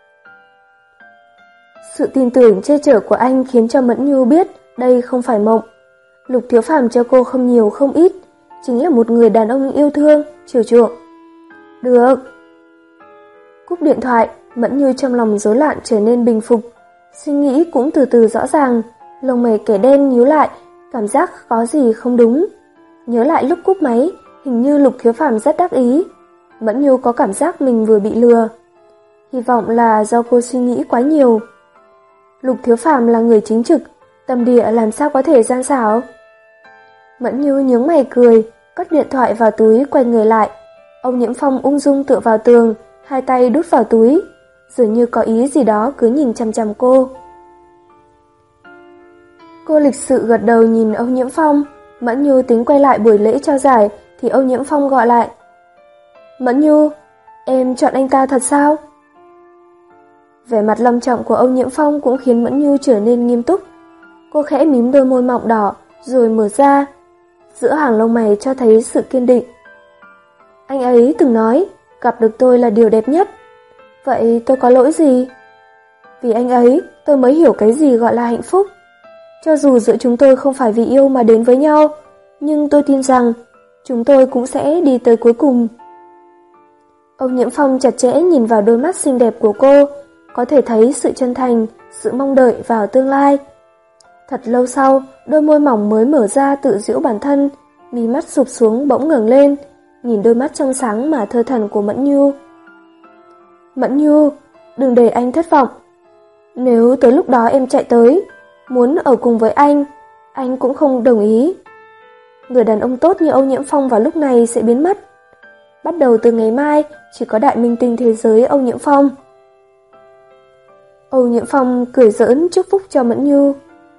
Sự tin tưởng che chở của anh khiến cho Mẫn Nhu biết đây không phải mộng. Lục Thiếu Phàm cho cô không nhiều không ít, chính là một người đàn ông yêu thương, chiều chuộng. Được. Cúp điện thoại, Mẫn Nhu trong lòng rối loạn trở nên bình phục, suy nghĩ cũng từ từ rõ ràng, lông mày kẻ đen nhíu lại, cảm giác có gì không đúng. Nhớ lại lúc cúp máy, hình như Lục Thiếu Phàm rất đắc ý. Mẫn Nhu có cảm giác mình vừa bị lừa. Hy vọng là do cô suy nghĩ quá nhiều. Lục Thiếu Phàm là người chính trực, tâm địa làm sao có thể gian xảo. Mẫn Nhu nhướng mày cười, cất điện thoại vào túi, quay người lại. Ông Nhiễm Phong ung dung tựa vào tường, hai tay đút vào túi, dường như có ý gì đó cứ nhìn chằm chằm cô. Cô lịch sự gật đầu nhìn ông Nhiễm Phong. Mẫn Nhu tính quay lại buổi lễ trao giải thì ông Nhiễm Phong gọi lại. Mẫn Nhu, em chọn anh ta thật sao? Vẻ mặt long trọng của ông Nhiễm Phong cũng khiến Mẫn Nhu trở nên nghiêm túc. Cô khẽ mím đôi môi mọng đỏ rồi mở ra, giữa hàng lông mày cho thấy sự kiên định. Anh ấy từng nói gặp được tôi là điều đẹp nhất. Vậy tôi có lỗi gì? Vì anh ấy tôi mới hiểu cái gì gọi là hạnh phúc. Cho dù giữa chúng tôi không phải vì yêu mà đến với nhau, nhưng tôi tin rằng chúng tôi cũng sẽ đi tới cuối cùng. Âu Nhiễm Phong chặt chẽ nhìn vào đôi mắt xinh đẹp của cô, có thể thấy sự chân thành, sự mong đợi vào tương lai. Thật lâu sau, đôi môi mỏng mới mở ra tự giễu bản thân, mí mắt sụp xuống bỗng ngẩng lên, nhìn đôi mắt trong sáng mà thơ thẩn của Mẫn Nhu. Mẫn Nhu, đừng để anh thất vọng. Nếu tới lúc đó em chạy tới, muốn ở cùng với anh, anh cũng không đồng ý. Người đàn ông tốt như Âu Nhiễm Phong vào lúc này sẽ biến mất. Bắt đầu từ ngày mai, chỉ có đại minh tinh thế giới Âu Nhiễm Phong. Âu Nhiễm Phong cười giỡn chúc phúc cho Mẫn Nhu.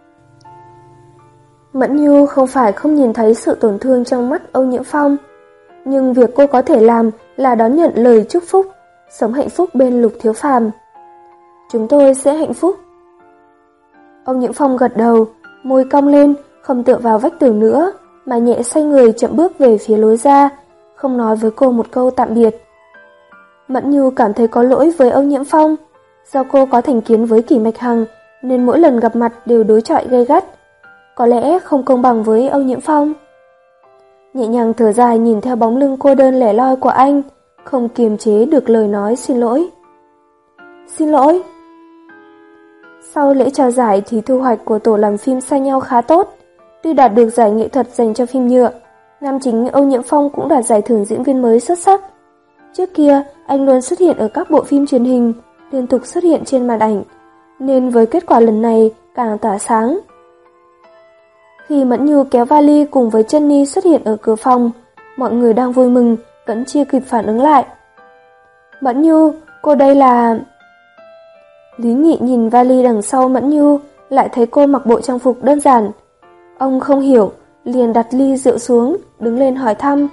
Mẫn Nhu không phải không nhìn thấy sự tổn thương trong mắt Âu Nhiễm Phong, nhưng việc cô có thể làm là đón nhận lời chúc phúc, sống hạnh phúc bên Lục Thiếu Phàm. Chúng tôi sẽ hạnh phúc. Âu Nhiễm Phong gật đầu, môi cong lên, không tựa vào vách tường nữa, mà nhẹ xoay người chậm bước về phía lối ra, không nói với cô một câu tạm biệt. Mẫn Nhu cảm thấy có lỗi với Âu Nhiễm Phong, do cô có thành kiến với Kỷ Mạch Hằng nên mỗi lần gặp mặt đều đối chọi gay gắt, có lẽ không công bằng với Âu Nhiễm Phong. Nhẹ nhàng thở dài nhìn theo bóng lưng cô đơn lẻ loi của anh, không kiềm chế được lời nói xin lỗi. Xin lỗi. Sau lễ trao giải thì thu hoạch của tổ làm phim Xa Nhau khá tốt. Tuy đạt được giải nghệ thuật dành cho phim nhựa, nam chính Âu Nhiễm Phong cũng đạt giải thưởng diễn viên mới xuất sắc. Trước kia, anh luôn xuất hiện ở các bộ phim truyền hình, liên tục xuất hiện trên màn ảnh, nên với kết quả lần này càng tỏa sáng. Khi Mẫn Nhu kéo vali cùng với Jenny xuất hiện ở cửa phòng, mọi người đang vui mừng, vẫn chưa kịp phản ứng lại. Mẫn Nhu, cô đây là... Lý Nghị nhìn vali đằng sau Mẫn Nhu, lại thấy cô mặc bộ trang phục đơn giản. Ông không hiểu, liền đặt ly rượu xuống, đứng lên hỏi thăm.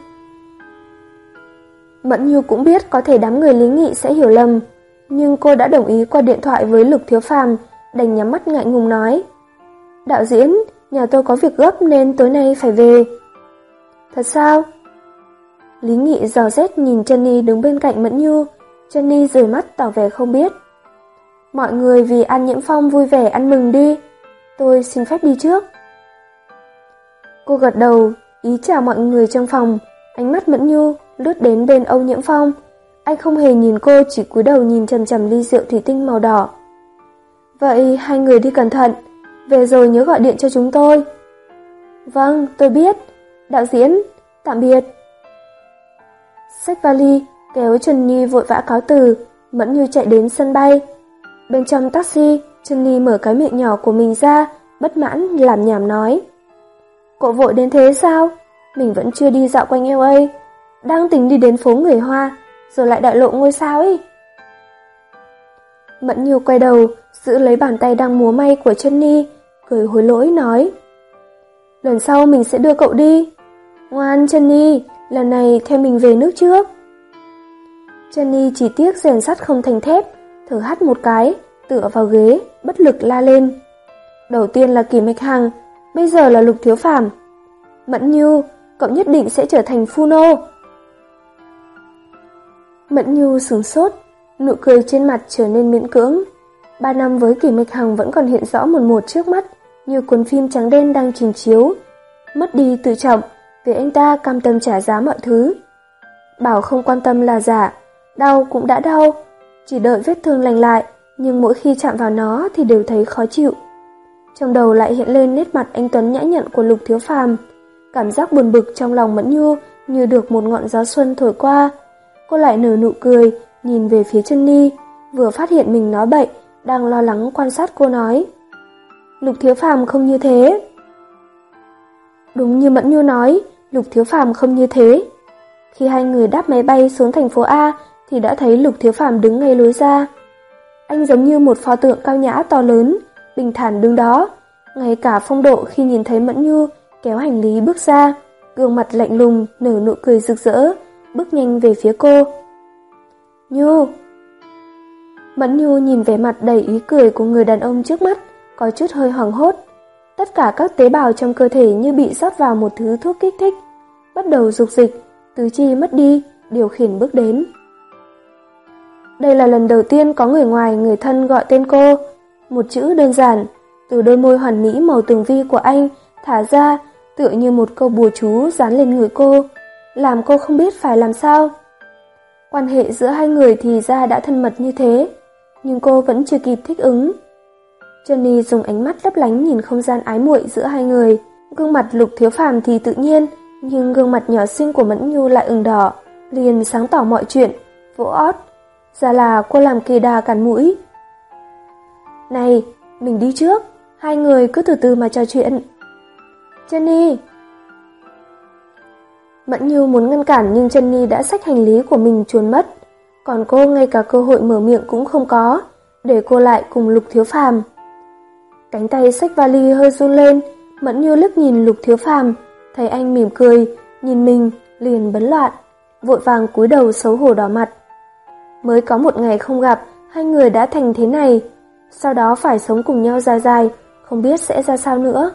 Mẫn Nhu cũng biết có thể đám người Lý Nghị sẽ hiểu lầm, nhưng cô đã đồng ý qua điện thoại với Lục Thiếu Phàm, đành nhắm mắt ngại ngùng nói. Đạo diễn, nhà tôi có việc gấp nên tối nay phải về. Thật sao? Lý Nghị dò xét nhìn Jenny đứng bên cạnh Mẫn Nhu, Jenny rời mắt tỏ vẻ không biết. Mọi người vì An Nhiễm Phong vui vẻ ăn mừng đi, tôi xin phép đi trước. Cô gật đầu, ý chào mọi người trong phòng, ánh mắt Mẫn Nhu lướt đến bên Âu Nhiễm Phong. Anh không hề nhìn cô, chỉ cúi đầu nhìn chằm chằm ly rượu thủy tinh màu đỏ. Vậy hai người đi cẩn thận, về rồi nhớ gọi điện cho chúng tôi. Vâng, tôi biết. Đạo diễn, tạm biệt. Xách vali, kéo Trần Nhi vội vã cáo từ, Mẫn Nhu chạy đến sân bay. Bên trong taxi, Trần Nhi mở cái miệng nhỏ của mình ra, bất mãn làm nhảm nói. Cậu vội đến thế sao? Mình vẫn chưa đi dạo quanh eo A, đang tính đi đến phố người Hoa, rồi lại đại lộ ngôi sao ấy. Mẫn Nhu quay đầu, giữ lấy bàn tay đang múa may của Jenny, cười hối lỗi nói. Lần sau mình sẽ đưa cậu đi. Ngoan Jenny, lần này theo mình về nước trước. Jenny chỉ tiếc rèn sắt không thành thép, thở hắt một cái, tựa vào ghế, bất lực la lên. Đầu tiên là Kỷ Mạch Hằng, bây giờ là Lục Thiếu Phàm. Mẫn Nhu, cậu nhất định sẽ trở thành Phuno. Mẫn Nhu sửng sốt, nụ cười trên mặt trở nên miễn cưỡng. Ba năm với Kỷ Mạch Hằng vẫn còn hiện rõ một một trước mắt, như cuốn phim trắng đen đang trình chiếu. Mất đi tự trọng, vì anh ta cam tâm trả giá mọi thứ. Bảo không quan tâm là giả, đau cũng đã đau, chỉ đợi vết thương lành lại, nhưng mỗi khi chạm vào nó thì đều thấy khó chịu. Trong đầu lại hiện lên nét mặt anh tuấn nhã nhặn của Lục Thiếu Phàm, cảm giác buồn bực trong lòng Mẫn Nhu như được một ngọn gió xuân thổi qua. Cô lại nở nụ cười, nhìn về phía Jenny, vừa phát hiện mình nói bậy, đang lo lắng quan sát cô nói. Lục Thiếu Phàm không như thế. Đúng như Mẫn Nhu nói, Lục Thiếu Phàm không như thế. Khi hai người đáp máy bay xuống thành phố A thì đã thấy Lục Thiếu Phàm đứng ngay lối ra. Anh giống như một pho tượng cao nhã to lớn, bình thản đứng đó, ngay cả phong độ khi nhìn thấy Mẫn Nhu kéo hành lý bước ra, gương mặt lạnh lùng nở nụ cười rực rỡ, bước nhanh về phía cô. Nhu. Mẫn Nhu nhìn vẻ mặt đầy ý cười của người đàn ông trước mắt, có chút hơi hoảng hốt. Tất cả các tế bào trong cơ thể như bị rót vào một thứ thuốc kích thích, bắt đầu dục dịch, tứ chi mất đi, điều khiển bước đến. Đây là lần đầu tiên có người ngoài người thân gọi tên cô, một chữ đơn giản, từ đôi môi hoàn mỹ màu tường vi của anh thả ra, tựa như một câu bùa chú dán lên người cô, làm cô không biết phải làm sao. Quan hệ giữa hai người thì ra đã thân mật như thế, nhưng cô vẫn chưa kịp thích ứng. Jenny dùng ánh mắt lấp lánh nhìn không gian ái muội giữa hai người. Gương mặt Lục Thiếu Phàm thì tự nhiên, nhưng gương mặt nhỏ xinh của Mẫn Nhu lại ửng đỏ, liền sáng tỏ mọi chuyện, vỗ ót. Ra là cô làm kỳ đà cản mũi. Này, mình đi trước, hai người cứ từ từ mà trò chuyện. Jenny! Mẫn Nhu muốn ngăn cản nhưng Jenny đã xách hành lý của mình chuồn mất. Còn cô ngay cả cơ hội mở miệng cũng không có, để cô lại cùng Lục Thiếu Phàm. Cánh tay xách vali hơi run lên, Mẫn Nhu liếc nhìn Lục Thiếu Phàm, thấy anh mỉm cười, nhìn mình liền bấn loạn, vội vàng cúi đầu xấu hổ đỏ mặt. Mới có một ngày không gặp, hai người đã thành thế này, sau đó phải sống cùng nhau dài dài, không biết sẽ ra sao nữa.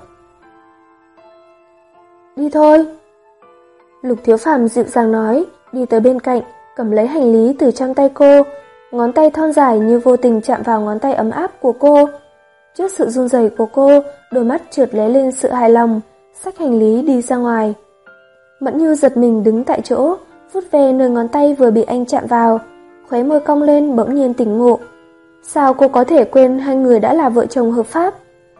Đi thôi. Lục Thiếu Phàm dịu dàng nói, đi tới bên cạnh, cầm lấy hành lý từ trong tay cô, ngón tay thon dài như vô tình chạm vào ngón tay ấm áp của cô. Trước sự run rẩy của cô, đôi mắt chợt lóe lên sự hài lòng, xách hành lý đi ra ngoài. Mẫn Như giật mình đứng tại chỗ, vuốt ve nơi ngón tay vừa bị anh chạm vào, khóe môi cong lên bỗng nhiên tỉnh ngộ. Sao cô có thể quên hai người đã là vợ chồng hợp pháp?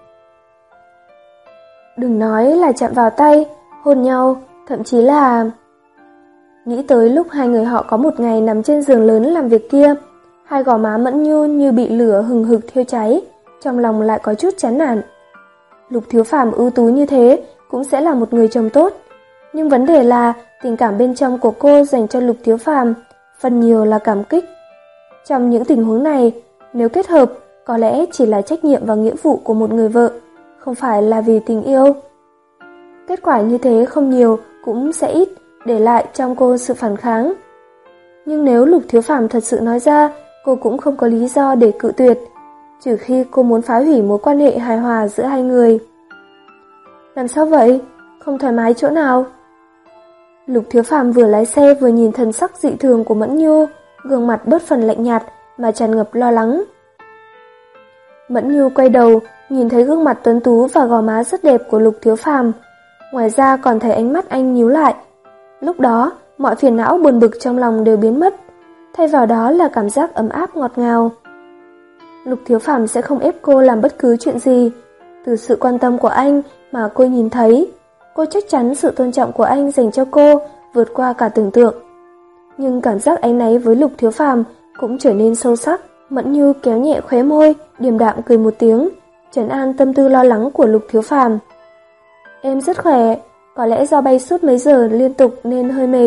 Đừng nói là chạm vào tay, hôn nhau, thậm chí là... Nghĩ tới lúc hai người họ có một ngày nằm trên giường lớn làm việc kia, hai gò má Mẫn Nhu như bị lửa hừng hực thiêu cháy, trong lòng lại có chút chán nản. Lục Thiếu Phàm ưu tú như thế cũng sẽ là một người chồng tốt, nhưng vấn đề là tình cảm bên trong của cô dành cho Lục Thiếu Phàm phần nhiều là cảm kích. Trong những tình huống này, nếu kết hợp, có lẽ chỉ là trách nhiệm và nghĩa vụ của một người vợ, không phải là vì tình yêu. Kết quả như thế không nhiều cũng sẽ ít, để lại trong cô sự phản kháng. Nhưng nếu Lục Thiếu Phàm thật sự nói ra, cô cũng không có lý do để cự tuyệt, trừ khi cô muốn phá hủy mối quan hệ hài hòa giữa hai người. Làm sao vậy? Không thoải mái chỗ nào? Lục Thiếu Phàm vừa lái xe vừa nhìn thần sắc dị thường của Mẫn Nhu, gương mặt bớt phần lạnh nhạt mà tràn ngập lo lắng. Mẫn Nhu quay đầu, nhìn thấy gương mặt tuấn tú và gò má rất đẹp của Lục Thiếu Phàm, ngoài ra còn thấy ánh mắt anh nhíu lại. Lúc đó, mọi phiền não buồn bực trong lòng đều biến mất, thay vào đó là cảm giác ấm áp ngọt ngào. Lục Thiếu Phàm sẽ không ép cô làm bất cứ chuyện gì, từ sự quan tâm của anh mà cô nhìn thấy, cô chắc chắn sự tôn trọng của anh dành cho cô vượt qua cả tưởng tượng. Nhưng cảm giác áy náy với Lục Thiếu Phàm cũng trở nên sâu sắc. Mẫn Như kéo nhẹ khóe môi, điềm đạm cười một tiếng, trấn an tâm tư lo lắng của Lục Thiếu Phàm. Em rất khỏe, có lẽ do bay suốt mấy giờ liên tục nên hơi mệt.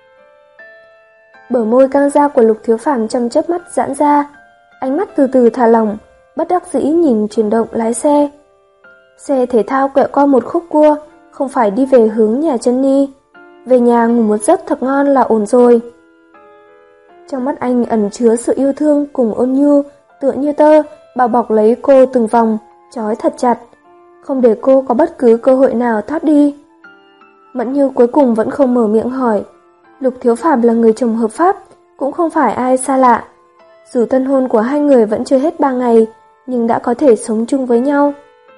Bờ môi căng ra của Lục Thiếu Phàm trong chớp mắt giãn ra, ánh mắt từ từ thả lỏng, bất đắc dĩ nhìn chuyển động lái xe. Xe thể thao quẹo qua một khúc cua, không phải đi về hướng nhà Jenny. Về nhà ngủ một giấc thật ngon là ổn rồi. Trong mắt anh ẩn chứa sự yêu thương cùng ôn nhu, tựa như tơ, bao bọc lấy cô từng vòng, trói thật chặt, không để cô có bất cứ cơ hội nào thoát đi. Mẫn Như cuối cùng vẫn không mở miệng hỏi. Lục Thiếu Phàm là người chồng hợp pháp, cũng không phải ai xa lạ. Dù tân hôn của hai người vẫn chưa hết ba ngày, nhưng đã có thể sống chung với nhau.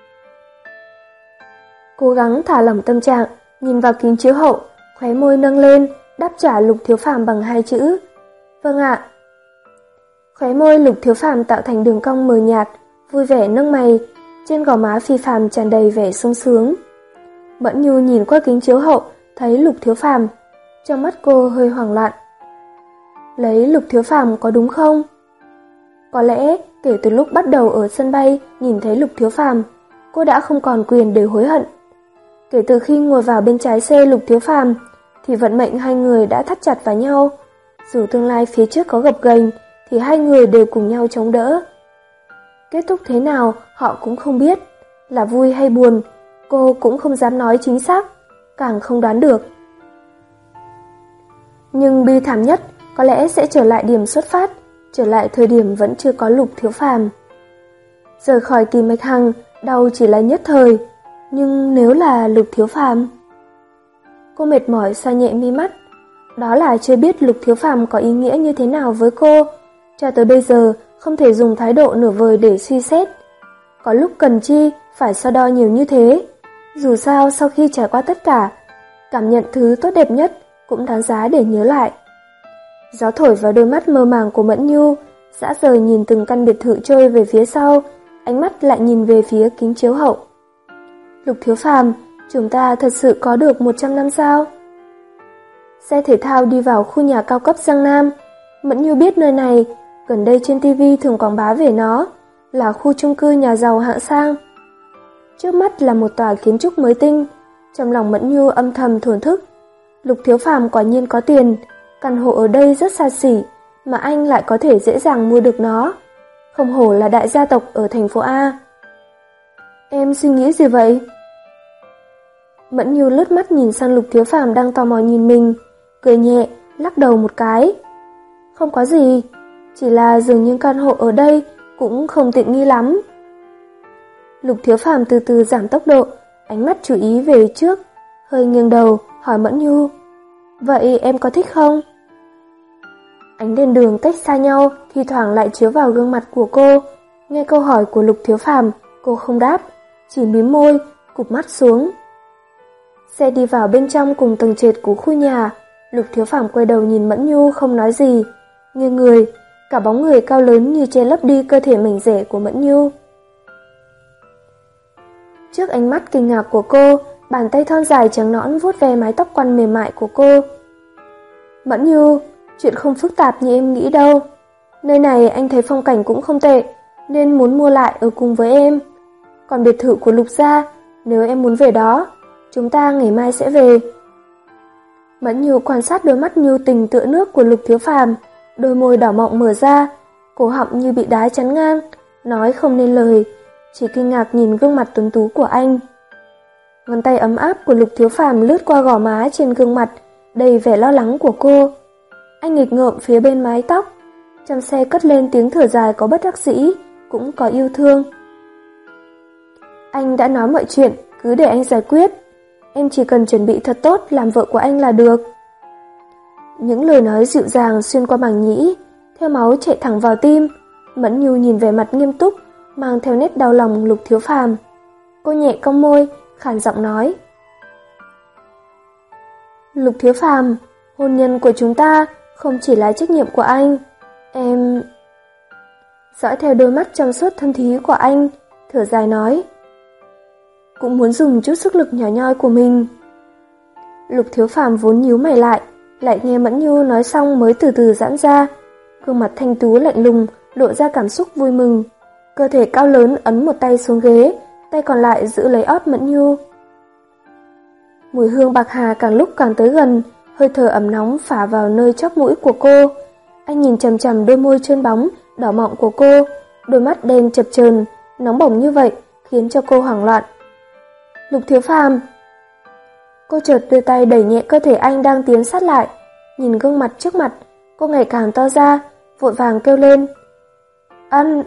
Cố gắng thả lỏng tâm trạng, nhìn vào kính chiếu hậu, khóe môi nâng lên, đáp trả Lục Thiếu Phàm bằng hai chữ. Vâng ạ. Khóe môi Lục Thiếu Phàm tạo thành đường cong mờ nhạt, vui vẻ nâng mày, trên gò má phi phàm tràn đầy vẻ sung sướng. Mẫn Nhu nhìn qua kính chiếu hậu, thấy Lục Thiếu Phàm, trong mắt cô hơi hoảng loạn. Lấy Lục Thiếu Phàm có đúng không? Có lẽ kể từ lúc bắt đầu ở sân bay nhìn thấy Lục Thiếu Phàm, cô đã không còn quyền để hối hận. Kể từ khi ngồi vào bên trái xe Lục Thiếu Phàm, thì vận mệnh hai người đã thắt chặt vào nhau. Dù tương lai phía trước có gập ghềnh, thì hai người đều cùng nhau chống đỡ. Kết thúc thế nào họ cũng không biết, là vui hay buồn, cô cũng không dám nói chính xác, càng không đoán được. Nhưng bi thảm nhất có lẽ sẽ trở lại điểm xuất phát, trở lại thời điểm vẫn chưa có Lục Thiếu Phàm. Rời khỏi Kỳ Mạch Hằng, đau chỉ là nhất thời, nhưng nếu là Lục Thiếu Phàm... Cô mệt mỏi xoa nhẹ mi mắt, đó là chưa biết Lục Thiếu Phàm có ý nghĩa như thế nào với cô, cho tới bây giờ không thể dùng thái độ nửa vời để suy xét. Có lúc cần chi phải so đo nhiều như thế, dù sao sau khi trải qua tất cả, cảm nhận thứ tốt đẹp nhất cũng đáng giá để nhớ lại. Gió thổi vào đôi mắt mơ màng của Mẫn Nhu, dã rời nhìn từng căn biệt thự trôi về phía sau, ánh mắt lại nhìn về phía kính chiếu hậu. Lục Thiếu Phàm, chúng ta thật sự có được một trăm năm sao? Xe thể thao đi vào khu nhà cao cấp Giang Nam. Mẫn Nhu biết nơi này, gần đây trên ti vi thường quảng bá về nó, là khu chung cư nhà giàu hạng sang. Trước mắt là một tòa kiến trúc mới tinh, trong lòng Mẫn Nhu âm thầm thổn thức. Lục Thiếu Phàm quả nhiên có tiền, căn hộ ở đây rất xa xỉ, mà anh lại có thể dễ dàng mua được nó. Không hổ là đại gia tộc ở thành phố A. Em suy nghĩ gì vậy? Mẫn Nhu lướt mắt nhìn sang Lục Thiếu Phàm đang tò mò nhìn mình, cười nhẹ, lắc đầu một cái. Không có gì, chỉ là dường như căn hộ ở đây cũng không tiện nghi lắm. Lục Thiếu Phàm từ từ giảm tốc độ, ánh mắt chú ý về trước, hơi nghiêng đầu, hỏi Mẫn Nhu. Vậy em có thích không? Ánh đèn đường cách xa nhau, thi thoảng lại chiếu vào gương mặt của cô. Nghe câu hỏi của Lục Thiếu Phàm, cô không đáp, chỉ mím môi, cụp mắt xuống. Xe đi vào bên trong cùng tầng trệt của khu nhà. Lục Thiếu Phàm quay đầu nhìn Mẫn Nhu không nói gì, nghiêng người, cả bóng người cao lớn như che lấp đi cơ thể mảnh rẻ của Mẫn Nhu. Trước ánh mắt kinh ngạc của cô, bàn tay thon dài trắng nõn vuốt ve mái tóc quăn mềm mại của cô. Mẫn Nhu, chuyện không phức tạp như em nghĩ đâu. Nơi này anh thấy phong cảnh cũng không tệ, nên muốn mua lại ở cùng với em. Còn biệt thự của Lục gia, nếu em muốn về đó, chúng ta ngày mai sẽ về. Mẫn Nhu quan sát đôi mắt nhu tình tựa nước của Lục Thiếu Phàm, đôi môi đỏ mọng mở ra, cổ họng như bị đá chắn ngang, nói không nên lời, chỉ kinh ngạc nhìn gương mặt tuấn tú của anh. Ngón tay ấm áp của Lục Thiếu Phàm lướt qua gò má trên gương mặt, đầy vẻ lo lắng của cô. Anh nghịch ngợm phía bên mái tóc, trong xe cất lên tiếng thở dài có bất đắc dĩ, cũng có yêu thương. Anh đã nói mọi chuyện, cứ để anh giải quyết. Em chỉ cần chuẩn bị thật tốt làm vợ của anh là được. Những lời nói dịu dàng xuyên qua màng nhĩ, theo máu chạy thẳng vào tim. Mẫn Nhu nhìn vẻ mặt nghiêm túc, mang theo nét đau lòng Lục Thiếu Phàm. Cô nhẹ cong môi, khàn giọng nói. Lục Thiếu Phàm, hôn nhân của chúng ta không chỉ là trách nhiệm của anh. Em... Dõi theo đôi mắt trong suốt thâm thúy của anh, thở dài nói. Cũng muốn dùng chút sức lực nhỏ nhoi của mình. Lục Thiếu Phàm vốn nhíu mày lại, lại nghe Mẫn Nhu nói xong mới từ từ giãn ra. Gương mặt thanh tú lạnh lùng, lộ ra cảm xúc vui mừng. Cơ thể cao lớn ấn một tay xuống ghế, tay còn lại giữ lấy ót Mẫn Nhu. Mùi hương bạc hà càng lúc càng tới gần, hơi thở ẩm nóng phả vào nơi chóp mũi của cô. Anh nhìn chằm chằm đôi môi trơn bóng, đỏ mọng của cô, đôi mắt đen chập chờn, nóng bỏng như vậy, khiến cho cô hoảng loạn. Lục Thiếu Phàm. Cô chợt đưa tay đẩy nhẹ cơ thể anh đang tiến sát lại, nhìn gương mặt trước mặt, cô ngày càng to ra, vội vàng kêu lên. Ăn.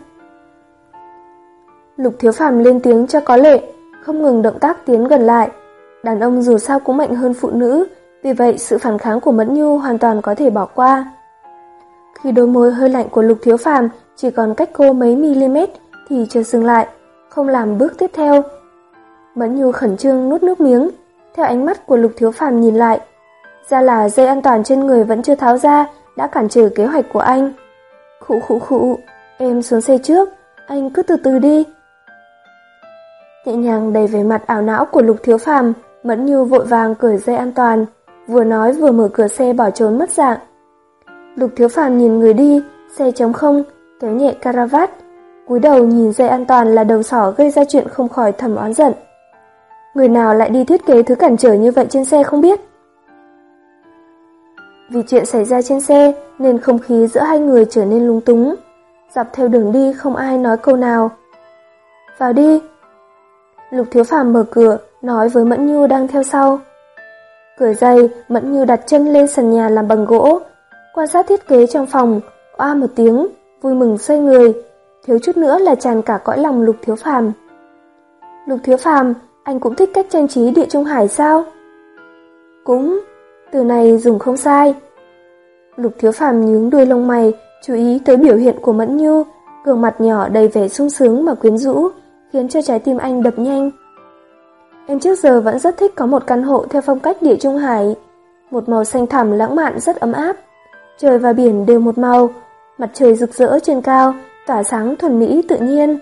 Lục Thiếu Phàm lên tiếng cho có lệ, không ngừng động tác tiến gần lại. Đàn ông dù sao cũng mạnh hơn phụ nữ, vì vậy sự phản kháng của Mẫn Nhu hoàn toàn có thể bỏ qua. Khi đôi môi hơi lạnh của Lục Thiếu Phàm chỉ còn cách cô mấy mm thì chợt dừng lại, không làm bước tiếp theo. Mẫn Nhu khẩn trương nuốt nước miếng, theo ánh mắt của Lục Thiếu Phàm nhìn lại. Ra là dây an toàn trên người vẫn chưa tháo ra, đã cản trở kế hoạch của anh. Khụ khụ khụ, em xuống xe trước, anh cứ từ từ đi. Nhẹ nhàng đầy vẻ mặt ảo não của Lục Thiếu Phàm, Mẫn Nhu vội vàng cởi dây an toàn, vừa nói vừa mở cửa xe bỏ trốn mất dạng. Lục Thiếu Phàm nhìn người đi, xe trống không, kéo nhẹ caravat, cúi đầu nhìn dây an toàn là đầu sỏ gây ra chuyện không khỏi thầm oán giận. Người nào lại đi thiết kế thứ cản trở như vậy trên xe không biết. Vì chuyện xảy ra trên xe nên không khí giữa hai người trở nên lung túng. Dọc theo đường đi không ai nói câu nào. Vào đi. Lục Thiếu Phàm mở cửa, nói với Mẫn Nhu đang theo sau. Cửa dày, Mẫn Nhu đặt chân lên sàn nhà làm bằng gỗ, quan sát thiết kế trong phòng, oa một tiếng, vui mừng xoay người, thiếu chút nữa là tràn cả cõi lòng Lục Thiếu Phàm. Lục Thiếu Phàm, anh cũng thích cách trang trí Địa Trung Hải sao? Cũng, từ này dùng không sai. Lục Thiếu Phàm nhướng đuôi lông mày, chú ý tới biểu hiện của Mẫn Nhu, gương mặt nhỏ đầy vẻ sung sướng mà quyến rũ, khiến cho trái tim anh đập nhanh. Em trước giờ vẫn rất thích có một căn hộ theo phong cách Địa Trung Hải, một màu xanh thẳm lãng mạn rất ấm áp. Trời và biển đều một màu, mặt trời rực rỡ trên cao, tỏa sáng thuần mỹ tự nhiên.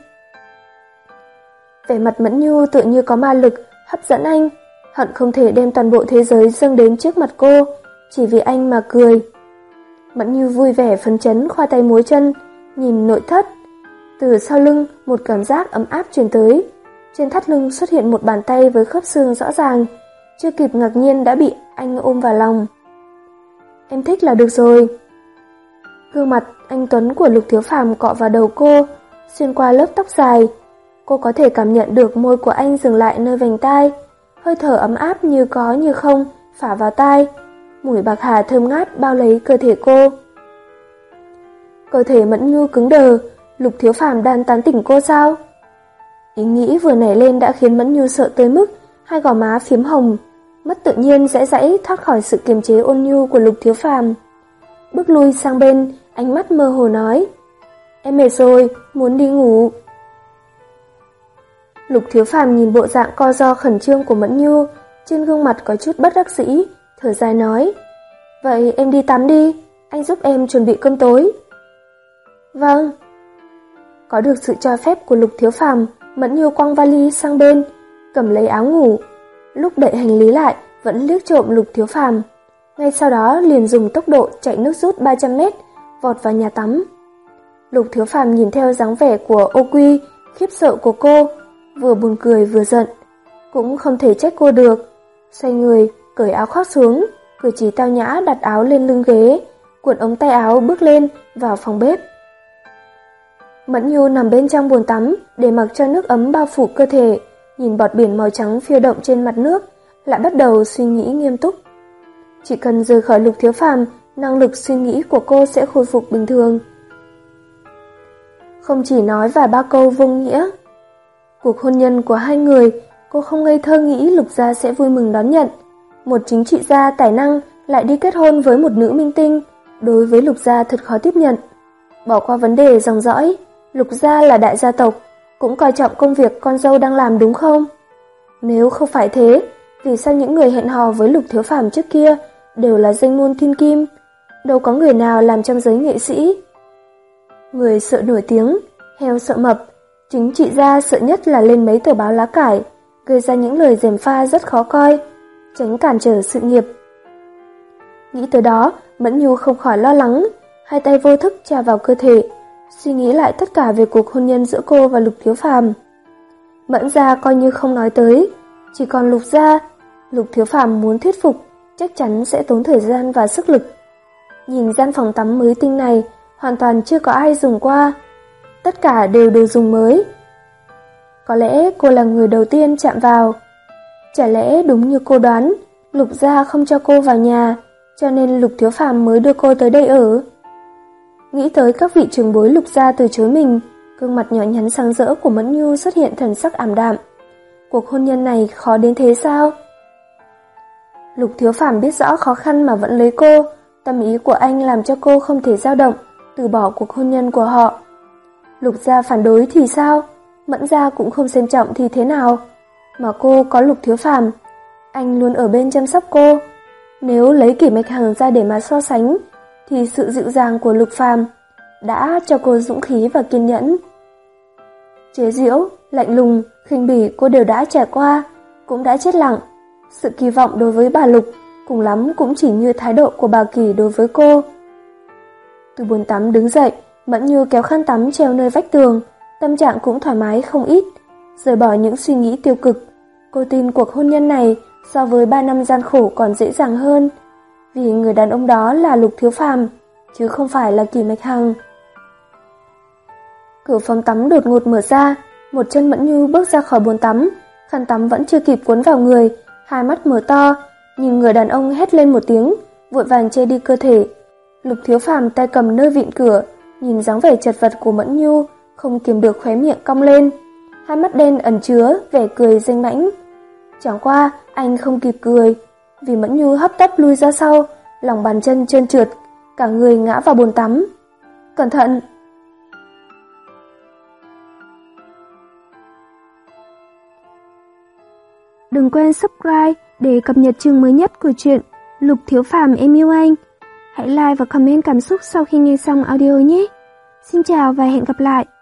Vẻ mặt Mẫn Nhu tự như có ma lực hấp dẫn anh, hận không thể đem toàn bộ thế giới dâng đến trước mặt cô, chỉ vì anh mà cười. Mẫn Nhu vui vẻ phấn chấn khoa tay múa chân, nhìn nội thất. Từ sau lưng, một cảm giác ấm áp truyền tới. Trên thắt lưng xuất hiện một bàn tay với khớp xương rõ ràng, chưa kịp ngạc nhiên đã bị anh ôm vào lòng. Em thích là được rồi. Gương mặt anh tuấn của Lục Thiếu Phàm cọ vào đầu cô, xuyên qua lớp tóc dài. Cô có thể cảm nhận được môi của anh dừng lại nơi vành tai, hơi thở ấm áp như có như không phả vào tai, mùi bạc hà thơm ngát bao lấy cơ thể cô. Cơ thể Mẫn Nhu cứng đờ, Lục Thiếu Phàm đang tán tỉnh cô sao? Ý nghĩ vừa nảy lên đã khiến Mẫn Nhu sợ tới mức hai gò má phím hồng, mất tự nhiên dãy dãy thoát khỏi sự kiềm chế ôn nhu của Lục Thiếu Phàm. Bước lui sang bên, ánh mắt mơ hồ nói: "Em mệt rồi, muốn đi ngủ." Lục Thiếu Phàm nhìn bộ dạng co ro khẩn trương của Mẫn Nhu, trên gương mặt có chút bất đắc dĩ, thở dài nói: "Vậy em đi tắm đi, anh giúp em chuẩn bị cơm tối." "Vâng." Có được sự cho phép của Lục Thiếu Phàm, Mẫn Nhu quăng vali sang bên, cầm lấy áo ngủ. Lúc đậy hành lý lại, vẫn liếc trộm Lục Thiếu Phàm. Ngay sau đó liền dùng tốc độ chạy nước rút ba trăm mét, vọt vào nhà tắm. Lục Thiếu Phàm nhìn theo dáng vẻ của Ô Quy, khiếp sợ của cô, vừa buồn cười vừa giận, cũng không thể trách cô được. Xoay người, cởi áo khoác xuống, cử chỉ tao nhã đặt áo lên lưng ghế, cuộn ống tay áo bước lên vào phòng bếp. Mẫn Nhu nằm bên trong bồn tắm để mặc cho nước ấm bao phủ cơ thể, nhìn bọt biển màu trắng phiêu động trên mặt nước, lại bắt đầu suy nghĩ nghiêm túc. Chỉ cần rời khỏi Lục Thiếu Phàm, năng lực suy nghĩ của cô sẽ khôi phục bình thường. Không chỉ nói vài ba câu vô nghĩa. Cuộc hôn nhân của hai người, cô không ngây thơ nghĩ Lục gia sẽ vui mừng đón nhận. Một chính trị gia tài năng lại đi kết hôn với một nữ minh tinh, đối với Lục gia thật khó tiếp nhận. Bỏ qua vấn đề dòng dõi, Lục gia là đại gia tộc, cũng coi trọng công việc con dâu đang làm đúng không? Nếu không phải thế, vì sao những người hẹn hò với Lục Thiếu Phàm trước kia đều là danh môn thiên kim, đâu có người nào làm trong giới nghệ sĩ? Người sợ nổi tiếng, heo sợ mập, chính trị gia sợ nhất là lên mấy tờ báo lá cải, gây ra những lời gièm pha rất khó coi, tránh cản trở sự nghiệp. Nghĩ tới đó, Mẫn Nhu không khỏi lo lắng, hai tay vô thức chà vào cơ thể, suy nghĩ lại tất cả về cuộc hôn nhân giữa cô và Lục Thiếu Phàm. Mẫn gia coi như không nói tới, chỉ còn Lục gia. Lục Thiếu Phàm muốn thuyết phục, chắc chắn sẽ tốn thời gian và sức lực. Nhìn gian phòng tắm mới tinh này, hoàn toàn chưa có ai dùng qua, tất cả đều được dùng mới. Có lẽ cô là người đầu tiên chạm vào. Chả lẽ đúng như cô đoán, Lục gia không cho cô vào nhà, cho nên Lục Thiếu Phàm mới đưa cô tới đây ở? Nghĩ tới các vị trưởng bối Lục gia từ chối mình, gương mặt nhỏ nhắn sáng rỡ của Mẫn Nhu xuất hiện thần sắc ảm đạm. Cuộc hôn nhân này khó đến thế sao? Lục Thiếu Phàm biết rõ khó khăn mà vẫn lấy cô, tâm ý của anh làm cho cô không thể dao động, từ bỏ cuộc hôn nhân của họ. Lục gia phản đối thì sao? Mẫn gia cũng không xem trọng thì thế nào? Mà cô có Lục Thiếu Phàm, anh luôn ở bên chăm sóc cô. Nếu lấy Kỷ Mạch Hằng ra để mà so sánh, thì sự dịu dàng của Lục Phàm đã cho cô dũng khí và kiên nhẫn. Chế giễu, lạnh lùng, khinh bỉ cô đều đã trải qua, cũng đã chết lặng. Sự kỳ vọng đối với bà Lục cùng lắm cũng chỉ như thái độ của bà Kỳ đối với cô. Từ bồn tắm đứng dậy, Mẫn Nhu kéo khăn tắm treo nơi vách tường, tâm trạng cũng thoải mái không ít, rời bỏ những suy nghĩ tiêu cực. Cô tin cuộc hôn nhân này so với ba năm gian khổ còn dễ dàng hơn, vì người đàn ông đó là Lục Thiếu Phàm, chứ không phải là Kỷ Mạch Hằng. Cửa phòng tắm đột ngột mở ra, một chân Mẫn Nhu bước ra khỏi bồn tắm, khăn tắm vẫn chưa kịp cuốn vào người, hai mắt mở to, nhìn người đàn ông hét lên một tiếng, vội vàng che đi cơ thể. Lục Thiếu Phàm tay cầm nơi vịn cửa, nhìn dáng vẻ chật vật của Mẫn Nhu, không kiềm được khóe miệng cong lên, hai mắt đen ẩn chứa vẻ cười danh mãnh. Chẳng qua anh không kịp cười, vì Mẫn Nhu hấp tấp lui ra sau, lòng bàn chân trơn trượt, cả người ngã vào bồn tắm. Cẩn thận! Đừng quên subscribe để cập nhật chương mới nhất của truyện Lục Thiếu Phàm Em Yêu Anh. Hãy like và comment cảm xúc sau khi nghe xong audio nhé. Xin chào và hẹn gặp lại.